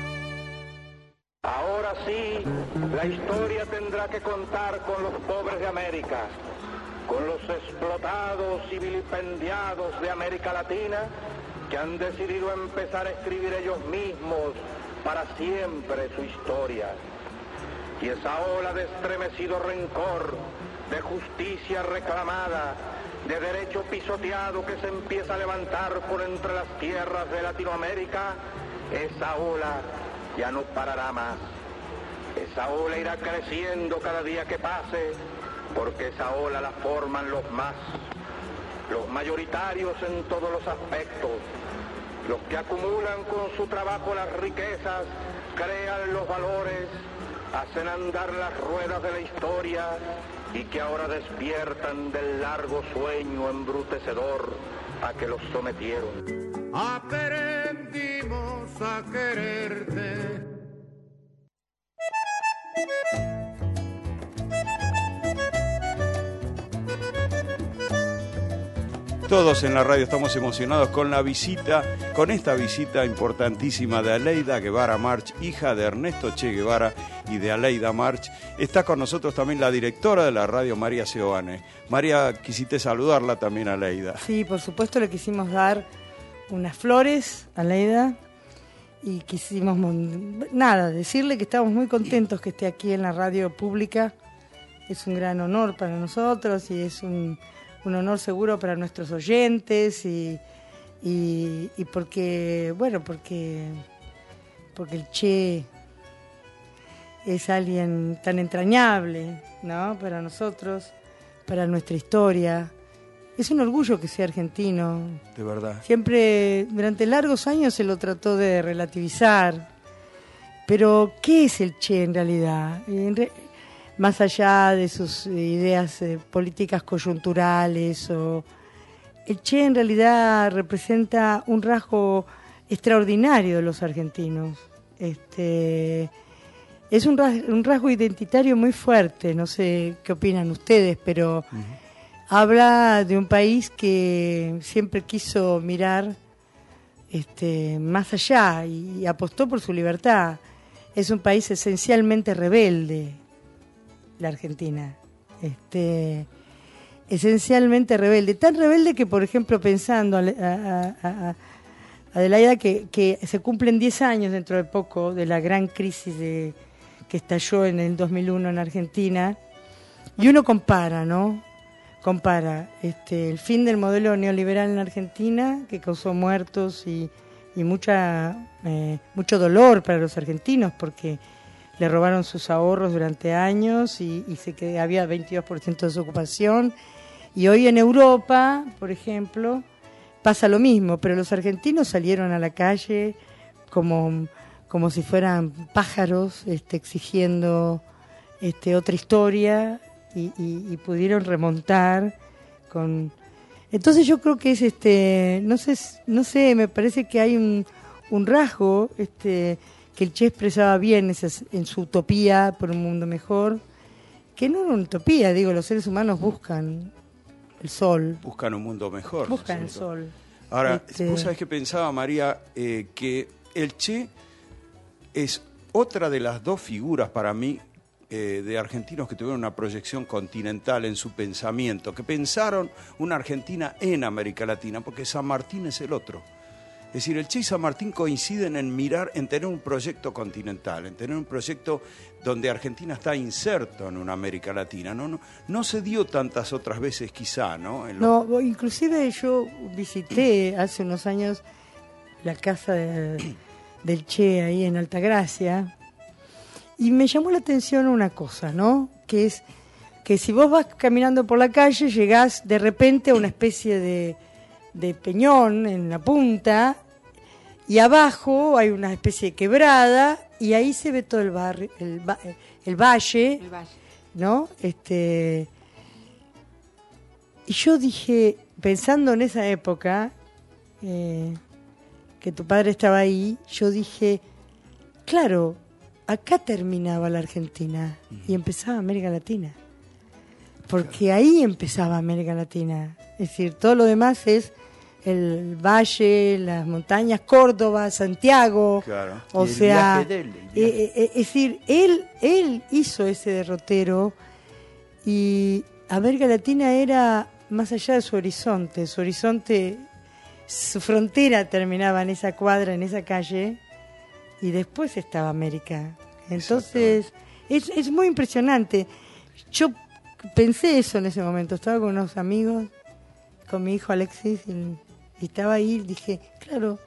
Ahora sí, la historia tendrá que contar con los pobres de América, con los explotados y vilipendiados de América Latina, que han decidido empezar a escribir ellos mismos para siempre su historia. Y esa ola de estremecido rencor, de justicia reclamada, de derecho pisoteado que se empieza a levantar por entre las tierras de Latinoamérica, esa ola ya no parará más. Esa ola irá creciendo cada día que pase, porque esa ola la forman los más, los mayoritarios en todos los aspectos, los que acumulan con su trabajo las riquezas, crean los valores, hacen andar las ruedas de la historia, y que ahora despiertan del largo sueño embrutecedor a que los sometieron. Aprendimos a quererte. Todos en la radio estamos emocionados con la visita, con esta visita importantísima de Aleida Guevara March, hija de Ernesto Che Guevara y de Aleida March. Está con nosotros también la directora de la radio, María Seoane. María, quisiste saludarla también a Aleida. Sí, por supuesto, le quisimos dar unas flores a Aleida y quisimos, nada, decirle que estamos muy contentos que esté aquí en la radio pública. Es un gran honor para nosotros y es un... un honor seguro para nuestros oyentes y, y, y porque, bueno, porque, porque el Che es alguien tan entrañable, ¿no? Para nosotros, para nuestra historia. Es un orgullo que sea argentino. De verdad. Siempre, durante largos años se lo trató de relativizar. Pero, ¿qué es el Che en realidad? En re- más allá de sus ideas eh, políticas coyunturales, o el Che en realidad representa un rasgo extraordinario de los argentinos. Este, es un rasgo, un rasgo identitario muy fuerte, no sé qué opinan ustedes, pero uh-huh. habla de un país que siempre quiso mirar este, más allá y, y apostó por su libertad. Es un país esencialmente rebelde, la Argentina, este, esencialmente rebelde, tan rebelde que, por ejemplo, pensando a, a, a, a Adelaida, que, que se cumplen diez años dentro de poco de la gran crisis de, que estalló en el dos mil uno en Argentina, y uno compara, ¿no? Compara este, el fin del modelo neoliberal en Argentina, que causó muertos y, y mucha, eh, mucho dolor para los argentinos, porque le robaron sus ahorros durante años y, y se que había veintidós por ciento de desocupación. Y hoy en Europa, por ejemplo, pasa lo mismo, pero los argentinos salieron a la calle como, como si fueran pájaros, este, exigiendo este, otra historia y, y, y pudieron remontar con... Entonces yo creo que es, este, no sé, no sé, me parece que hay un, un rasgo, este, que el Che expresaba bien esas, en su utopía por un mundo mejor, que no era una utopía, digo, los seres humanos buscan el sol. Buscan un mundo mejor. Buscan el sol. Ahora, Este- vos sabés que pensaba, María, eh, que el Che es otra de las dos figuras para mí eh, de argentinos que tuvieron una proyección continental en su pensamiento, que pensaron una Argentina en América Latina, porque San Martín es el otro. Es decir, el Che y San Martín coinciden en mirar, en tener un proyecto continental, en tener un proyecto donde Argentina está inserto en una América Latina. No, no, no se dio tantas otras veces quizá, ¿no? En los- No, inclusive yo visité hace unos años la casa de- del Che ahí en Altagracia y me llamó la atención una cosa, ¿no? Que es que si vos vas caminando por la calle llegás de repente a una especie de, de peñón en la punta y abajo hay una especie de quebrada y ahí se ve todo el barrio, el, va- el valle, El valle. ¿no? Este, y yo dije, pensando en esa época, eh, que tu padre estaba ahí, yo dije, claro, acá terminaba la Argentina y empezaba América Latina. Porque ahí empezaba América Latina. Es decir, todo lo demás es el valle, las montañas, Córdoba, Santiago. Claro. O Y el sea, viaje de él, el eh, viaje. eh, eh, es decir, él, él hizo ese derrotero y América Latina era más allá de su horizonte. Su horizonte, su frontera terminaba en esa cuadra, en esa calle, y después estaba América. Entonces, es, es muy impresionante. Yo pensé eso en ese momento. Estaba con unos amigos, con mi hijo Alexis, y, y estaba ahí, dije, claro,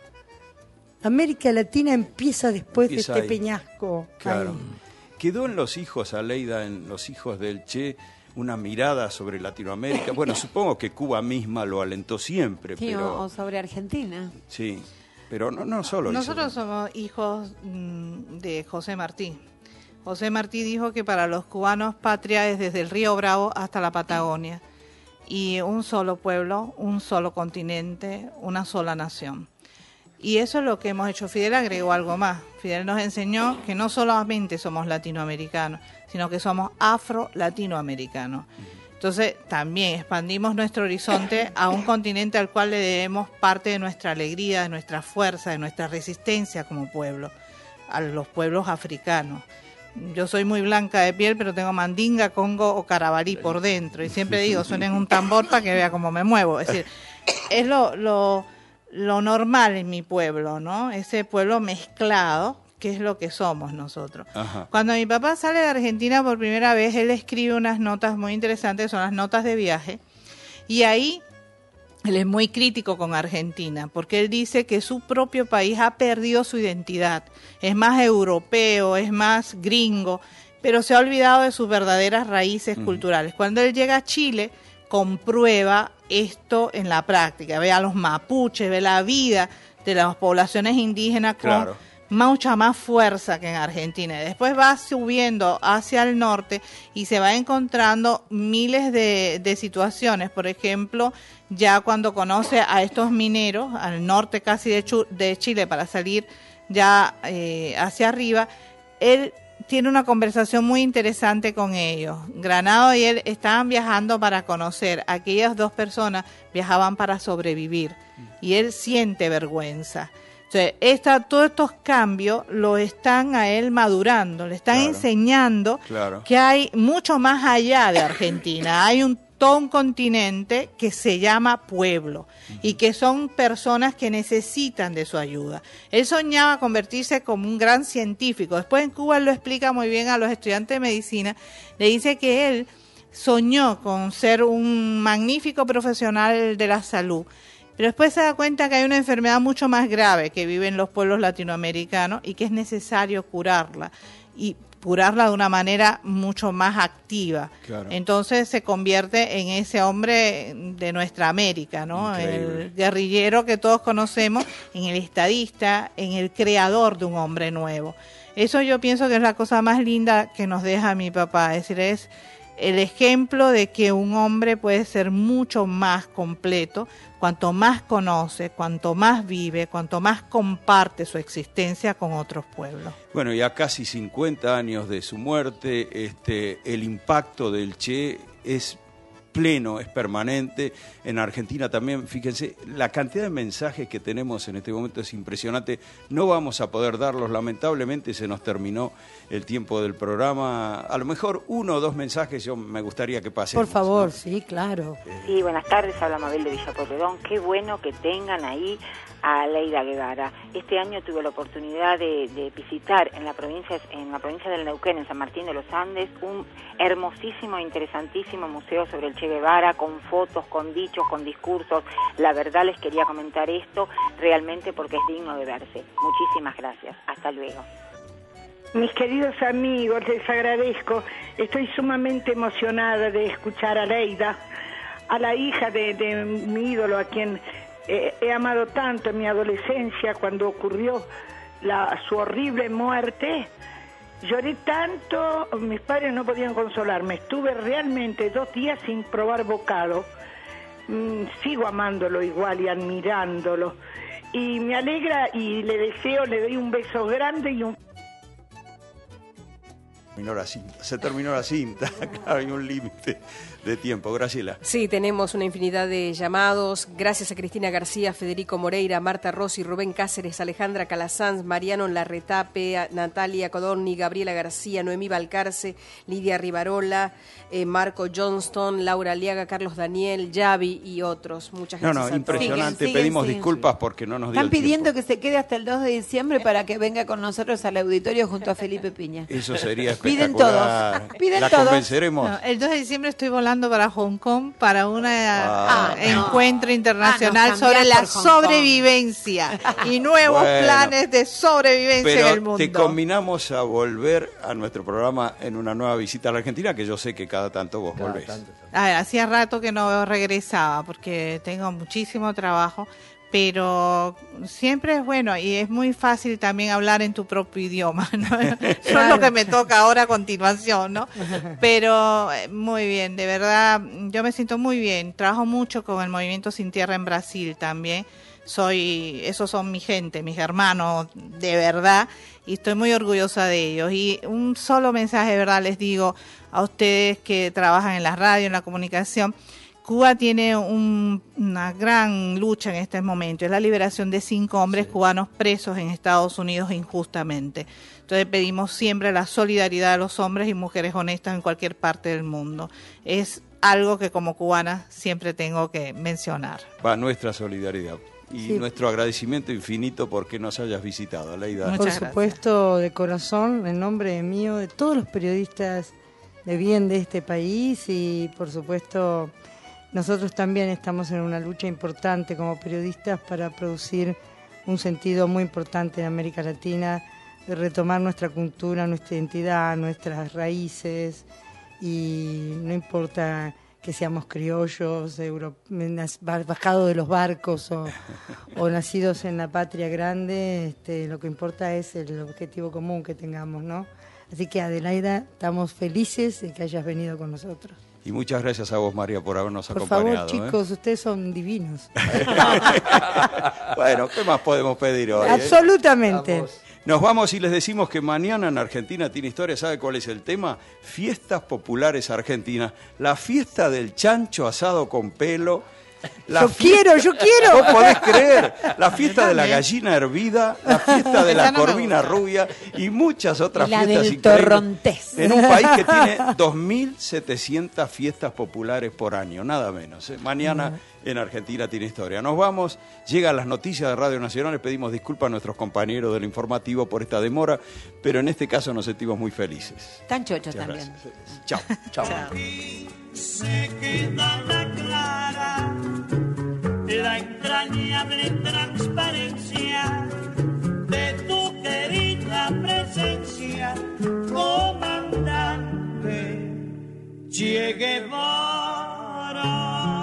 América Latina empieza después Empieza de este ahí. peñasco. Claro. Ahí. Quedó en los hijos, Aleida, en los hijos del Che, una mirada sobre Latinoamérica. Bueno, supongo que Cuba misma lo alentó siempre, Sí, pero o, o sobre Argentina. sí, pero no, no solo. Nosotros hizo- somos hijos mm, de José Martí. José Martí dijo que para los cubanos patria es desde el Río Bravo hasta la Patagonia. Y un solo pueblo, un solo continente, una sola nación. Y eso es lo que hemos hecho. Fidel agregó algo más. Fidel nos enseñó que no solamente somos latinoamericanos, sino que somos afro-latinoamericanos. Entonces también expandimos nuestro horizonte a un continente al cual le debemos parte de nuestra alegría, de nuestra fuerza, de nuestra resistencia como pueblo, a los pueblos africanos. Yo soy muy blanca de piel, pero tengo mandinga, congo o carabalí por dentro. Y siempre digo, suenen un tambor para que vea cómo me muevo. Es decir, es lo, lo, lo normal en mi pueblo, ¿no? Ese pueblo mezclado, que es lo que somos nosotros. Ajá. Cuando mi papá sale de Argentina por primera vez, él escribe unas notas muy interesantes, son las notas de viaje. Y ahí él es muy crítico con Argentina, porque él dice que su propio país ha perdido su identidad. Es más europeo, es más gringo, pero se ha olvidado de sus verdaderas raíces Ujú. culturales. Cuando él llega a Chile, comprueba esto en la práctica. Ve a los mapuches, ve la vida de las poblaciones indígenas con Claro. mucha más fuerza que en Argentina. Y después va subiendo hacia el norte y se va encontrando miles de, de situaciones. Por ejemplo, ya cuando conoce a estos mineros, al norte casi de, Chu- de Chile, para salir ya eh, hacia arriba, él tiene una conversación muy interesante con ellos. Granado y él estaban viajando para conocer. Aquellas dos personas viajaban para sobrevivir. Y él siente vergüenza. Entonces, esta, todos estos cambios lo están a él madurando, le están Claro. enseñando Claro. que hay mucho más allá de Argentina. Hay un, todo un continente que se llama pueblo y que son personas que necesitan de su ayuda. Él soñaba convertirse como un gran científico. Después en Cuba él lo explica muy bien a los estudiantes de medicina. Le dice que él soñó con ser un magnífico profesional de la salud. Pero después se da cuenta que hay una enfermedad mucho más grave que vive en los pueblos latinoamericanos y que es necesario curarla. Y curarla de una manera mucho más activa. Claro. Entonces se convierte en ese hombre de nuestra América, ¿no? Increíble. El guerrillero que todos conocemos, en el estadista, en el creador de un hombre nuevo. Eso yo pienso que es la cosa más linda que nos deja mi papá, es decir, es el ejemplo de que un hombre puede ser mucho más completo cuanto más conoce, cuanto más vive, cuanto más comparte su existencia con otros pueblos. Bueno, y a casi cincuenta años de su muerte, este, el impacto del Che es pleno, es permanente. En Argentina también, fíjense, la cantidad de mensajes que tenemos en este momento es impresionante. No vamos a poder darlos, lamentablemente se nos terminó el tiempo del programa. A lo mejor uno o dos mensajes yo me gustaría que pasen. Por favor, ¿no? Sí, claro. Sí, buenas tardes, habla Mabel de Villa Porredón. Qué bueno que tengan ahí a Leida Guevara. Este año tuve la oportunidad de, de visitar en la provincia en la provincia del Neuquén, en San Martín de los Andes, un hermosísimo e interesantísimo museo sobre el Che Guevara, con fotos, con dichos, con discursos. La verdad les quería comentar esto realmente porque es digno de verse. Muchísimas gracias. Hasta luego. Mis queridos amigos, les agradezco. Estoy sumamente emocionada de escuchar a Leida, a la hija de, de mi ídolo, a quien eh, he amado tanto en mi adolescencia cuando ocurrió la, su horrible muerte. Lloré tanto, mis padres no podían consolarme. Estuve realmente dos días sin probar bocado. Mm, sigo amándolo igual y admirándolo. Y me alegra y le deseo, le doy un beso grande y un... Terminó la cinta. Se terminó la cinta, claro, hay un límite de tiempo. Graciela. Sí, tenemos una infinidad de llamados. Gracias a Cristina García, Federico Moreira, Marta Rossi, Rubén Cáceres, Alejandra Calasanz, Mariano Larretape, Natalia Codorni, Gabriela García, Noemí Balcarce, Lidia Rivarola, eh, Marco Johnston, Laura Aliaga, Carlos Daniel, Yavi y otros. Muchas gracias. No, no, a impresionante. Siguen, siguen, Pedimos siguen. disculpas porque no nos dio Están el tiempo. pidiendo que se quede hasta el dos de diciembre para que venga con nosotros al auditorio junto a Felipe Piña. Eso sería Piden espectacular. todos. Piden La todos. convenceremos. No, el dos de diciembre estoy volando para Hong Kong para un Ah, encuentro internacional Ah, nos sobre cambiás la por Hong Kong. sobrevivencia y nuevos Bueno, planes de sobrevivencia en el Pero mundo. te combinamos a volver a nuestro programa en una nueva visita a la Argentina, que yo sé que cada tanto vos Cada volvés. tanto. A ver, hacía rato que no regresaba porque tengo muchísimo trabajo, pero siempre es bueno y es muy fácil también hablar en tu propio idioma, ¿no? Eso es lo que me toca ahora a continuación, ¿no? Pero eh, muy bien, de verdad, yo me siento muy bien. Trabajo mucho con el Movimiento Sin Tierra en Brasil también. Soy, esos son mi gente, mis hermanos, de verdad, y estoy muy orgullosa de ellos. Y un solo mensaje, de verdad, les digo a ustedes que trabajan en la radio, en la comunicación. Cuba tiene un, una gran lucha en este momento, es la liberación de cinco hombres sí. cubanos presos en Estados Unidos injustamente. Entonces pedimos siempre la solidaridad de los hombres y mujeres honestas en cualquier parte del mundo. Es algo que como cubana siempre tengo que mencionar. Va nuestra solidaridad y Sí. nuestro agradecimiento infinito porque nos hayas visitado, Leida. Por Muchas gracias. supuesto, de corazón, en nombre mío, de todos los periodistas de bien de este país y por supuesto nosotros también estamos en una lucha importante como periodistas para producir un sentido muy importante en América Latina, de retomar nuestra cultura, nuestra identidad, nuestras raíces y no importa que seamos criollos, euro, bajados de los barcos o, o nacidos en la patria grande, este, lo que importa es el objetivo común que tengamos, ¿no? Así que Adelaida, estamos felices de que hayas venido con nosotros. Y muchas gracias a vos, María, por habernos Por acompañado. favor, chicos, ¿eh? ustedes son divinos. Bueno, ¿qué más podemos pedir hoy? eh? Absolutamente. Vamos. Nos vamos y les decimos que mañana en Argentina Tiene Historia. ¿Sabe cuál es el tema? Fiestas populares argentinas. La fiesta del chancho asado con pelo. La Yo quiero, yo quiero. ¿Vos podés creer? La fiesta de la gallina hervida, la fiesta de la Esa no me corvina gusta. rubia y muchas otras Y la fiestas del increíbles. torrontés. En un país que tiene dos mil setecientas fiestas populares por año, nada menos. ¿eh? Mañana en Argentina Tiene Historia. Nos vamos, llegan las noticias de Radio Nacional, les pedimos disculpas a nuestros compañeros del informativo por esta demora, pero en este caso nos sentimos muy felices. Tan chochos Muchas también. gracias. Chao. Chao. Se queda la clara, la entrañable transparencia de tu querida presencia, comandante Che Guevara.